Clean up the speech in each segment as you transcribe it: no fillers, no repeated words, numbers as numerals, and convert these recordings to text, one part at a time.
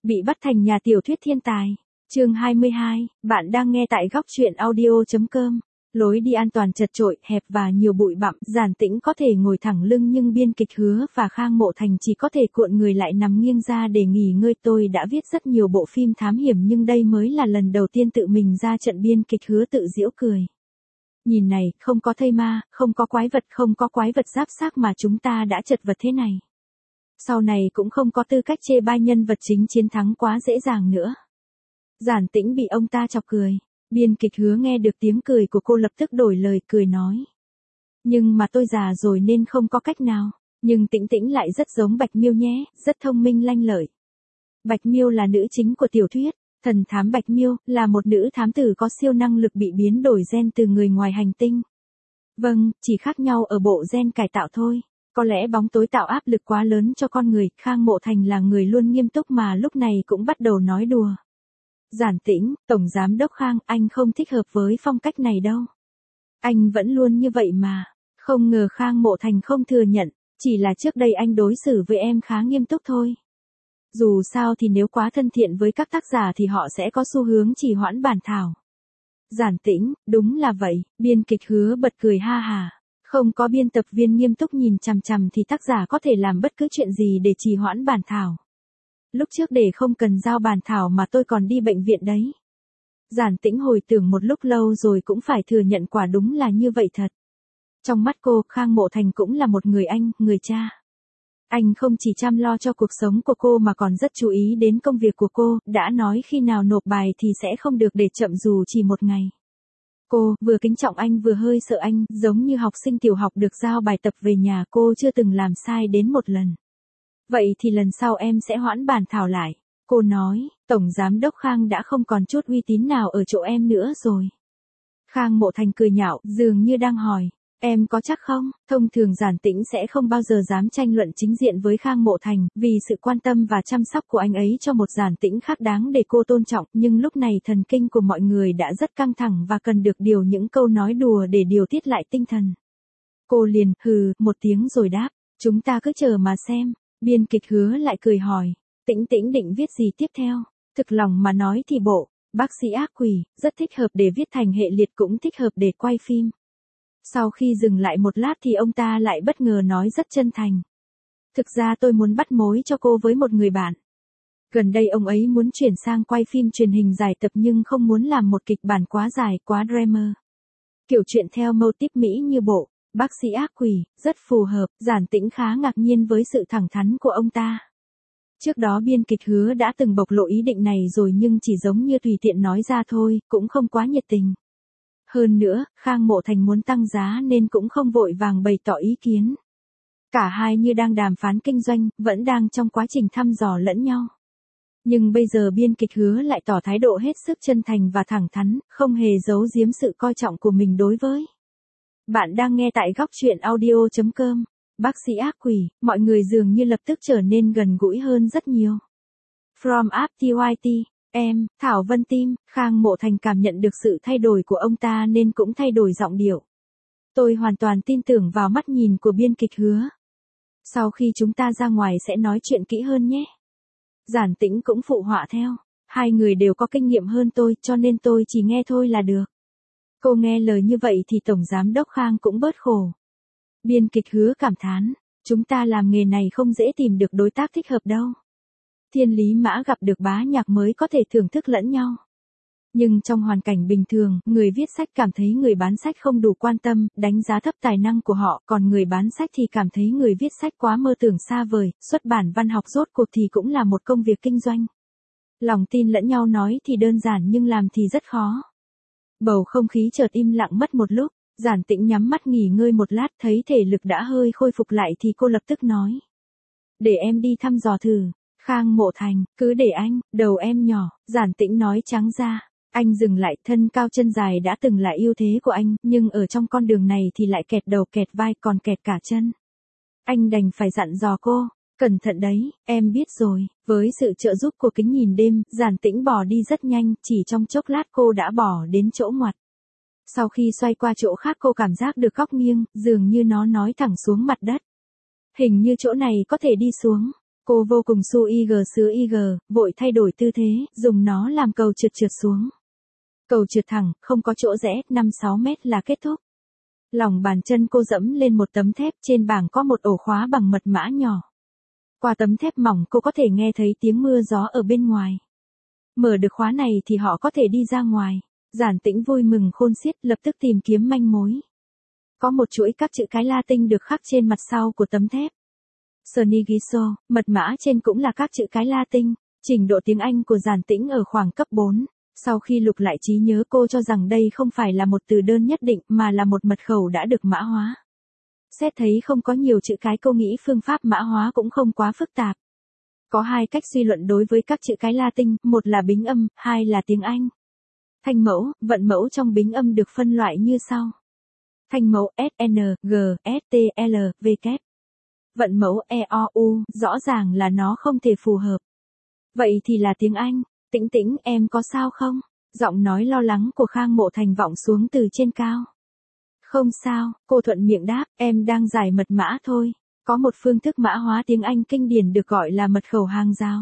Bị bắt thành nhà tiểu thuyết thiên tài. Chương 22, bạn đang nghe tại góc truyện audio.com. Lối đi an toàn chật chội, hẹp và nhiều bụi bặm, Giản Tĩnh có thể ngồi thẳng lưng nhưng biên kịch Hứa và Khang Mộ Thành chỉ có thể cuộn người lại nằm nghiêng ra để nghỉ ngơi. Tôi đã viết rất nhiều bộ phim thám hiểm nhưng đây mới là lần đầu tiên tự mình ra trận. Biên kịch Hứa tự giễu cười. Nhìn này, không có thây ma, không có quái vật giáp xác mà chúng ta đã chật vật thế này. Sau này cũng không có tư cách chê bai nhân vật chính chiến thắng quá dễ dàng nữa. Giản Tĩnh bị ông ta chọc cười. Biên kịch Hứa nghe được tiếng cười của cô lập tức đổi lời cười nói. Nhưng mà tôi già rồi nên không có cách nào. Nhưng Tĩnh Tĩnh lại rất giống Bạch Miêu nhé, rất thông minh lanh lợi. Bạch Miêu là nữ chính của tiểu thuyết. Thần thám Bạch Miêu là một nữ thám tử có siêu năng lực bị biến đổi gen từ người ngoài hành tinh. Vâng, chỉ khác nhau ở bộ gen cải tạo thôi. Có lẽ bóng tối tạo áp lực quá lớn cho con người. Khang Mộ Thành là người luôn nghiêm túc mà lúc này cũng bắt đầu nói đùa. Giản Tĩnh, Tổng Giám Đốc Khang, anh không thích hợp với phong cách này đâu. Anh vẫn luôn như vậy mà. Không ngờ Khang Mộ Thành không thừa nhận, chỉ là trước đây anh đối xử với em khá nghiêm túc thôi. Dù sao thì nếu quá thân thiện với các tác giả thì họ sẽ có xu hướng trì hoãn bản thảo. Giản Tĩnh, đúng là vậy, biên kịch Hứa bật cười ha hà. Không có biên tập viên nghiêm túc nhìn chằm chằm thì tác giả có thể làm bất cứ chuyện gì để trì hoãn bản thảo. Lúc trước để không cần giao bản thảo mà tôi còn đi bệnh viện đấy. Giản Tĩnh hồi tưởng một lúc lâu rồi cũng phải thừa nhận quả đúng là như vậy thật. Trong mắt cô, Khang Mộ Thành cũng là một người anh, người cha. Anh không chỉ chăm lo cho cuộc sống của cô mà còn rất chú ý đến công việc của cô, đã nói khi nào nộp bài thì sẽ không được để chậm dù chỉ một ngày. Cô vừa kính trọng anh vừa hơi sợ anh, giống như học sinh tiểu học được giao bài tập về nhà. Cô chưa từng làm sai đến một lần. Vậy thì lần sau em sẽ hoãn bản thảo lại. Cô nói, Tổng Giám Đốc Khang đã không còn chút uy tín nào ở chỗ em nữa rồi. Khang Mộ Thành cười nhạo, dường như đang hỏi, em có chắc không? Thông thường Giản Tĩnh sẽ không bao giờ dám tranh luận chính diện với Khang Mộ Thành, vì sự quan tâm và chăm sóc của anh ấy cho một Giản Tĩnh khác đáng để cô tôn trọng, nhưng lúc này thần kinh của mọi người đã rất căng thẳng và cần được điều những câu nói đùa để điều tiết lại tinh thần. Cô liền hừ một tiếng rồi đáp, chúng ta cứ chờ mà xem. Biên kịch Hứa lại cười hỏi, Tĩnh Tĩnh định viết gì tiếp theo? Thực lòng mà nói thì bộ Bác sĩ ác quỷ rất thích hợp để viết thành hệ liệt, cũng thích hợp để quay phim. Sau khi dừng lại một lát thì ông ta lại bất ngờ nói rất chân thành. Thực ra tôi muốn bắt mối cho cô với một người bạn. Gần đây ông ấy muốn chuyển sang quay phim truyền hình dài tập nhưng không muốn làm một kịch bản quá dài, quá drama. Kiểu chuyện theo mâu típ Mỹ như bộ Bác sĩ ác quỷ, rất phù hợp. Giản Tĩnh khá ngạc nhiên với sự thẳng thắn của ông ta. Trước đó biên kịch Hứa đã từng bộc lộ ý định này rồi nhưng chỉ giống như tùy tiện nói ra thôi, cũng không quá nhiệt tình. Hơn nữa, Khang Mộ Thành muốn tăng giá nên cũng không vội vàng bày tỏ ý kiến. Cả hai như đang đàm phán kinh doanh, vẫn đang trong quá trình thăm dò lẫn nhau. Nhưng bây giờ biên kịch Hứa lại tỏ thái độ hết sức chân thành và thẳng thắn, không hề giấu giếm sự coi trọng của mình đối với. Bạn đang nghe tại góc truyện audio.com. Bác sĩ ác quỷ, mọi người dường như lập tức trở nên gần gũi hơn rất nhiều. From Up TYT, em, Thảo Vân Tim, Khang Mộ Thành cảm nhận được sự thay đổi của ông ta nên cũng thay đổi giọng điệu. Tôi hoàn toàn tin tưởng vào mắt nhìn của biên kịch Hứa. Sau khi chúng ta ra ngoài sẽ nói chuyện kỹ hơn nhé. Giản Tĩnh cũng phụ họa theo. Hai người đều có kinh nghiệm hơn tôi cho nên tôi chỉ nghe thôi là được. Cô nghe lời như vậy thì Tổng Giám Đốc Khang cũng bớt khổ. Biên kịch Hứa cảm thán, chúng ta làm nghề này không dễ tìm được đối tác thích hợp đâu. Thiên lý mã gặp được bá nhạc mới có thể thưởng thức lẫn nhau. Nhưng trong hoàn cảnh bình thường, người viết sách cảm thấy người bán sách không đủ quan tâm, đánh giá thấp tài năng của họ, còn người bán sách thì cảm thấy người viết sách quá mơ tưởng xa vời. Xuất bản văn học rốt cuộc thì cũng là một công việc kinh doanh. Lòng tin lẫn nhau nói thì đơn giản nhưng làm thì rất khó. Bầu không khí chợt im lặng mất một lúc. Giản Tĩnh nhắm mắt nghỉ ngơi một lát, thấy thể lực đã hơi khôi phục lại thì cô lập tức nói. Để em đi thăm dò thử. Khang Mộ Thành, cứ để anh, đầu em nhỏ. Giản Tĩnh nói trắng ra. Anh dừng lại, thân cao chân dài đã từng là ưu thế của anh, nhưng ở trong con đường này thì lại kẹt đầu kẹt vai còn kẹt cả chân. Anh đành phải dặn dò cô. Cẩn thận đấy, em biết rồi. Với sự trợ giúp của kính nhìn đêm, Giản Tĩnh bỏ đi rất nhanh, chỉ trong chốc lát cô đã bỏ đến chỗ ngoặt. Sau khi xoay qua chỗ khác cô cảm giác được góc nghiêng, dường như nó nói thẳng xuống mặt đất. Hình như chỗ này có thể đi xuống. Cô vô cùng sứ IG, vội thay đổi tư thế, dùng nó làm cầu trượt trượt xuống. Cầu trượt thẳng, không có chỗ rẽ, 5-6 mét là kết thúc. Lòng bàn chân cô dẫm lên một tấm thép, trên bảng có một ổ khóa bằng mật mã nhỏ. Qua tấm thép mỏng cô có thể nghe thấy tiếng mưa gió ở bên ngoài. Mở được khóa này thì họ có thể đi ra ngoài. Giản Tĩnh vui mừng khôn xiết, lập tức tìm kiếm manh mối. Có một chuỗi các chữ cái Latin được khắc trên mặt sau của tấm thép. Sonigiso, mật mã trên cũng là các chữ cái Latin. Trình độ tiếng Anh của Giản Tĩnh ở khoảng cấp 4. Sau khi lục lại trí nhớ cô cho rằng đây không phải là một từ đơn nhất định mà là một mật khẩu đã được mã hóa. Xét thấy không có nhiều chữ cái, cô nghĩ phương pháp mã hóa cũng không quá phức tạp. Có hai cách suy luận đối với các chữ cái Latin, một là bính âm, hai là tiếng Anh. Thanh mẫu, vận mẫu trong bính âm được phân loại như sau. Thanh mẫu SN, G, ST, L, V kép. Vận mẫu EOU, rõ ràng là nó không thể phù hợp. Vậy thì là tiếng Anh. Tĩnh Tĩnh, em có sao không? Giọng nói lo lắng của Khang Mộ Thành vọng xuống từ trên cao. Không sao, cô thuận miệng đáp, em đang giải mật mã thôi. Có một phương thức mã hóa tiếng Anh kinh điển được gọi là mật khẩu hàng rào.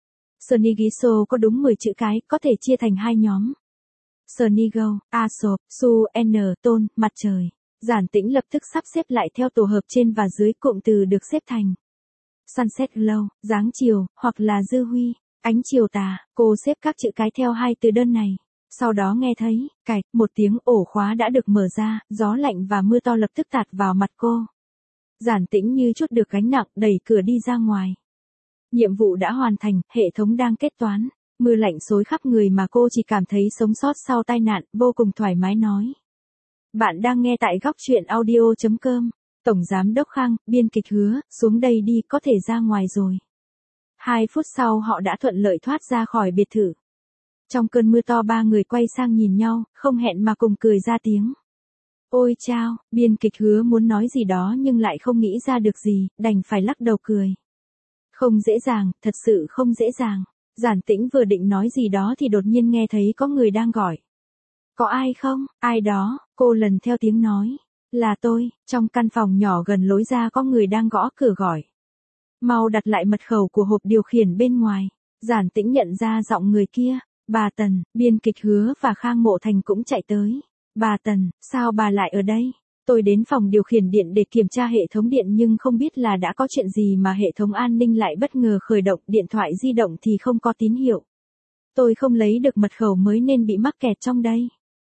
Sonigiso có đúng 10 chữ cái, có thể chia thành hai nhóm. Sonigo, Aesop, Su, N, Tôn, mặt trời. Giản Tĩnh lập tức sắp xếp lại theo tổ hợp trên và dưới, cụm từ được xếp thành Sunset Glow, dáng chiều, hoặc là dư huy, ánh chiều tà. Cô xếp các chữ cái theo hai từ đơn này. Sau đó nghe thấy, cạch, một tiếng, ổ khóa đã được mở ra, gió lạnh và mưa to lập tức tạt vào mặt cô. Giản Tĩnh như chút được gánh nặng, đẩy cửa đi ra ngoài. Nhiệm vụ đã hoàn thành, hệ thống đang kết toán. Mưa lạnh xối khắp người mà cô chỉ cảm thấy sống sót sau tai nạn, vô cùng thoải mái nói. Bạn đang nghe tại góc truyện audio.com. Tổng Giám đốc Khang, biên kịch Hứa, xuống đây đi, có thể ra ngoài rồi. 2 phút sau họ đã thuận lợi thoát ra khỏi biệt thự. Trong cơn mưa to, ba người quay sang nhìn nhau, không hẹn mà cùng cười ra tiếng. Ôi chao, biên kịch Hứa muốn nói gì đó nhưng lại không nghĩ ra được gì, đành phải lắc đầu cười. Không dễ dàng, thật sự không dễ dàng. Giản Tĩnh vừa định nói gì đó thì đột nhiên nghe thấy có người đang gọi. Có ai không? Ai đó, cô lần theo tiếng nói. Là tôi, trong căn phòng nhỏ gần lối ra có người đang gõ cửa gọi. Mau đặt lại mật khẩu của hộp điều khiển bên ngoài. Giản Tĩnh nhận ra giọng người kia. Bà Tần, biên kịch Hứa và Khang Mộ Thành cũng chạy tới. Bà Tần, sao bà lại ở đây? Tôi đến phòng điều khiển điện để kiểm tra hệ thống điện nhưng không biết là đã có chuyện gì mà hệ thống an ninh lại bất ngờ khởi động, điện thoại di động thì không có tín hiệu. Tôi không lấy được mật khẩu mới nên bị mắc kẹt trong đây.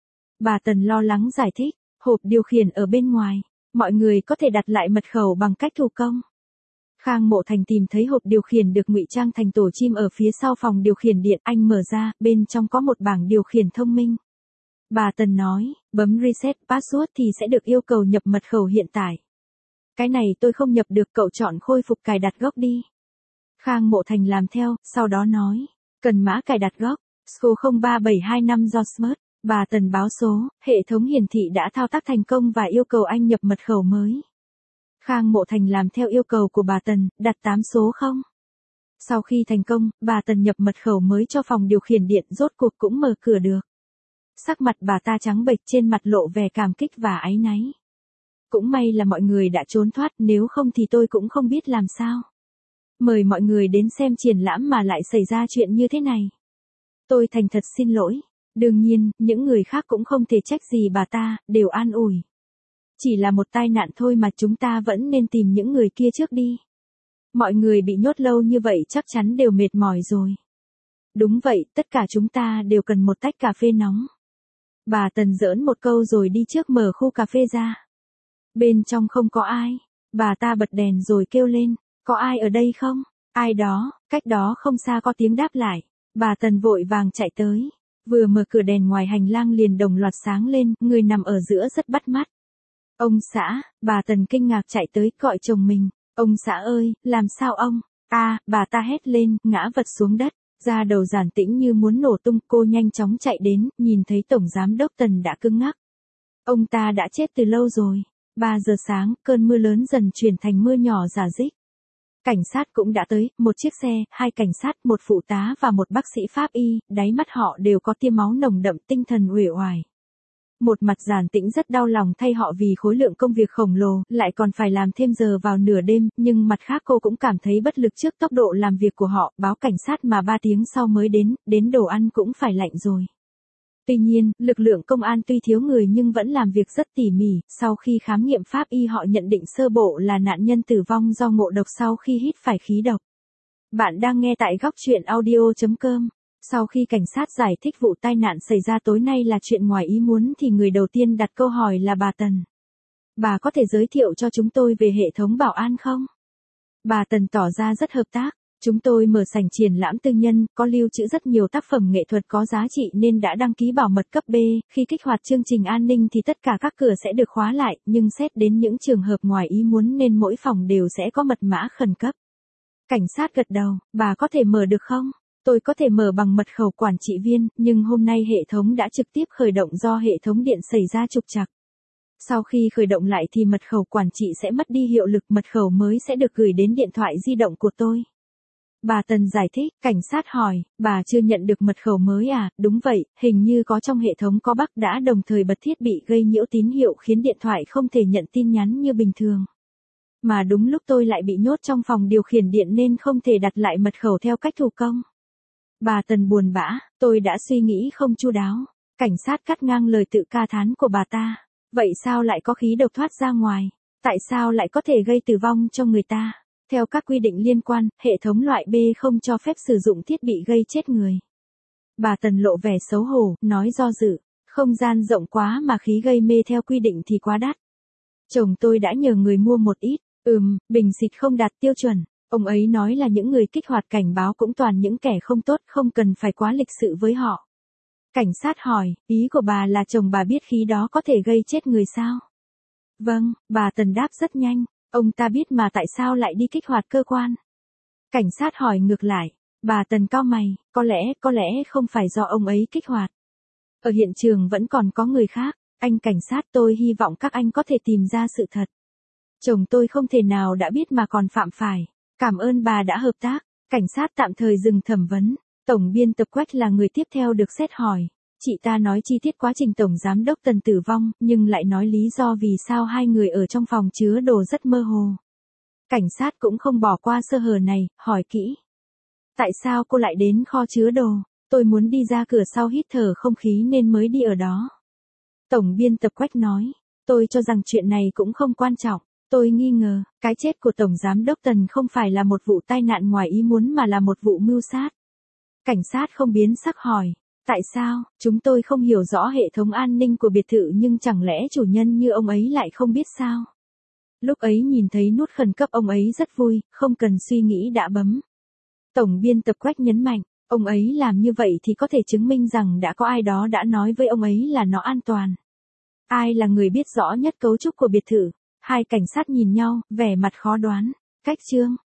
Bà Tần lo lắng giải thích, hộp điều khiển ở bên ngoài, mọi người có thể đặt lại mật khẩu bằng cách thủ công. Khang Mộ Thành tìm thấy hộp điều khiển được ngụy trang thành tổ chim ở phía sau phòng điều khiển điện, anh mở ra, bên trong có một bảng điều khiển thông minh. Bà Tần nói, bấm reset password thì sẽ được yêu cầu nhập mật khẩu hiện tại. Cái này tôi không nhập được, cậu chọn khôi phục cài đặt gốc đi. Khang Mộ Thành làm theo, sau đó nói, cần mã cài đặt gốc, số 03725 do Smart. Bà Tần báo số, hệ thống hiển thị đã thao tác thành công và yêu cầu anh nhập mật khẩu mới. Khang Mộ Thành làm theo yêu cầu của bà Tần, đặt 8 số 0. Sau khi thành công, bà Tần nhập mật khẩu mới cho phòng điều khiển điện, rốt cuộc cũng mở cửa được. Sắc mặt bà ta trắng bệch, trên mặt lộ vẻ cảm kích và áy náy. Cũng may là mọi người đã trốn thoát, nếu không thì tôi cũng không biết làm sao. Mời mọi người đến xem triển lãm mà lại xảy ra chuyện như thế này. Tôi thành thật xin lỗi. Đương nhiên, những người khác cũng không thể trách gì bà ta, đều an ủi. Chỉ là một tai nạn thôi mà, chúng ta vẫn nên tìm những người kia trước đi. Mọi người bị nhốt lâu như vậy chắc chắn đều mệt mỏi rồi. Đúng vậy, tất cả chúng ta đều cần một tách cà phê nóng. Bà Tần giỡn một câu rồi đi trước mở khu cà phê ra. Bên trong không có ai. Bà ta bật đèn rồi kêu lên, có ai ở đây không? Ai đó, cách đó không xa có tiếng đáp lại. Bà Tần vội vàng chạy tới. Vừa mở cửa, đèn ngoài hành lang liền đồng loạt sáng lên, người nằm ở giữa rất bắt mắt. Ông xã, bà Tần kinh ngạc chạy tới gọi chồng mình. Ông xã ơi, làm sao ông? Bà ta hét lên, ngã vật xuống đất. Da đầu Giản Tĩnh như muốn nổ tung, cô nhanh chóng chạy đến, nhìn thấy Tổng Giám đốc Tần đã cứng ngắc. Ông ta đã chết từ lâu rồi. 3 giờ sáng, cơn mưa lớn dần chuyển thành mưa nhỏ rả rích. Cảnh sát cũng đã tới, một chiếc xe, 2 cảnh sát, một phụ tá và một bác sĩ pháp y, đáy mắt họ đều có tia máu nồng đậm, tinh thần uể oải. Một mặt Giản Tĩnh rất đau lòng thay họ vì khối lượng công việc khổng lồ, lại còn phải làm thêm giờ vào nửa đêm, nhưng mặt khác cô cũng cảm thấy bất lực trước tốc độ làm việc của họ, báo cảnh sát mà 3 tiếng sau mới đến đồ ăn cũng phải lạnh rồi. Tuy nhiên, lực lượng công an tuy thiếu người nhưng vẫn làm việc rất tỉ mỉ, sau khi khám nghiệm pháp y họ nhận định sơ bộ là nạn nhân tử vong do ngộ độc sau khi hít phải khí độc. Bạn đang nghe tại góc truyện audio.com. Sau khi cảnh sát giải thích vụ tai nạn xảy ra tối nay là chuyện ngoài ý muốn thì người đầu tiên đặt câu hỏi là bà Tần. Bà có thể giới thiệu cho chúng tôi về hệ thống bảo an không? Bà Tần tỏ ra rất hợp tác. Chúng tôi mở sảnh triển lãm tư nhân, có lưu trữ rất nhiều tác phẩm nghệ thuật có giá trị nên đã đăng ký bảo mật cấp B, khi kích hoạt chương trình an ninh thì tất cả các cửa sẽ được khóa lại, nhưng xét đến những trường hợp ngoài ý muốn nên mỗi phòng đều sẽ có mật mã khẩn cấp. Cảnh sát gật đầu, bà có thể mở được không? Tôi có thể mở bằng mật khẩu quản trị viên, nhưng hôm nay hệ thống đã trực tiếp khởi động do hệ thống điện xảy ra trục trặc. Sau khi khởi động lại thì mật khẩu quản trị sẽ mất đi hiệu lực, mật khẩu mới sẽ được gửi đến điện thoại di động của tôi. Bà Tần giải thích, cảnh sát hỏi, bà chưa nhận được mật khẩu mới à? Đúng vậy, hình như có trong hệ thống có bug đã đồng thời bật thiết bị gây nhiễu tín hiệu khiến điện thoại không thể nhận tin nhắn như bình thường. Mà đúng lúc tôi lại bị nhốt trong phòng điều khiển điện nên không thể đặt lại mật khẩu theo cách thủ công. Bà Tần buồn bã, tôi đã suy nghĩ không chu đáo. Cảnh sát cắt ngang lời tự ca thán của bà ta. Vậy sao lại có khí độc thoát ra ngoài? Tại sao lại có thể gây tử vong cho người ta? Theo các quy định liên quan, hệ thống loại B không cho phép sử dụng thiết bị gây chết người. Bà Tần lộ vẻ xấu hổ, nói do dự. Không gian rộng quá mà khí gây mê theo quy định thì quá đắt. Chồng tôi đã nhờ người mua một ít. Bình xịt không đạt tiêu chuẩn. Ông ấy nói là những người kích hoạt cảnh báo cũng toàn những kẻ không tốt, không cần phải quá lịch sự với họ. Cảnh sát hỏi, ý của bà là chồng bà biết khí đó có thể gây chết người sao? Vâng, bà Tần đáp rất nhanh. Ông ta biết mà tại sao lại đi kích hoạt cơ quan? Cảnh sát hỏi ngược lại. Bà Tần cau mày, có lẽ không phải do ông ấy kích hoạt. Ở hiện trường vẫn còn có người khác. Anh cảnh sát, tôi hy vọng các anh có thể tìm ra sự thật. Chồng tôi không thể nào đã biết mà còn phạm phải. Cảm ơn bà đã hợp tác. Cảnh sát tạm thời dừng thẩm vấn. Tổng biên tập Quách là người tiếp theo được xét hỏi. Chị ta nói chi tiết quá trình Tổng Giám đốc Tần tử vong, nhưng lại nói lý do vì sao hai người ở trong phòng chứa đồ rất mơ hồ. Cảnh sát cũng không bỏ qua sơ hở này, hỏi kỹ. Tại sao cô lại đến kho chứa đồ? Tôi muốn đi ra cửa sau hít thở không khí nên mới đi ở đó. Tổng biên tập Quách nói. Tôi cho rằng chuyện này cũng không quan trọng. Tôi nghi ngờ, cái chết của Tổng Giám đốc Tần không phải là một vụ tai nạn ngoài ý muốn mà là một vụ mưu sát. Cảnh sát không biến sắc hỏi. Tại sao? Chúng tôi không hiểu rõ hệ thống an ninh của biệt thự nhưng chẳng lẽ chủ nhân như ông ấy lại không biết sao? Lúc ấy nhìn thấy nút khẩn cấp ông ấy rất vui, không cần suy nghĩ đã bấm. Tổng biên tập Quách nhấn mạnh, ông ấy làm như vậy thì có thể chứng minh rằng đã có ai đó đã nói với ông ấy là nó an toàn. Ai là người biết rõ nhất cấu trúc của biệt thự? Hai cảnh sát nhìn nhau, vẻ mặt khó đoán. Cách chương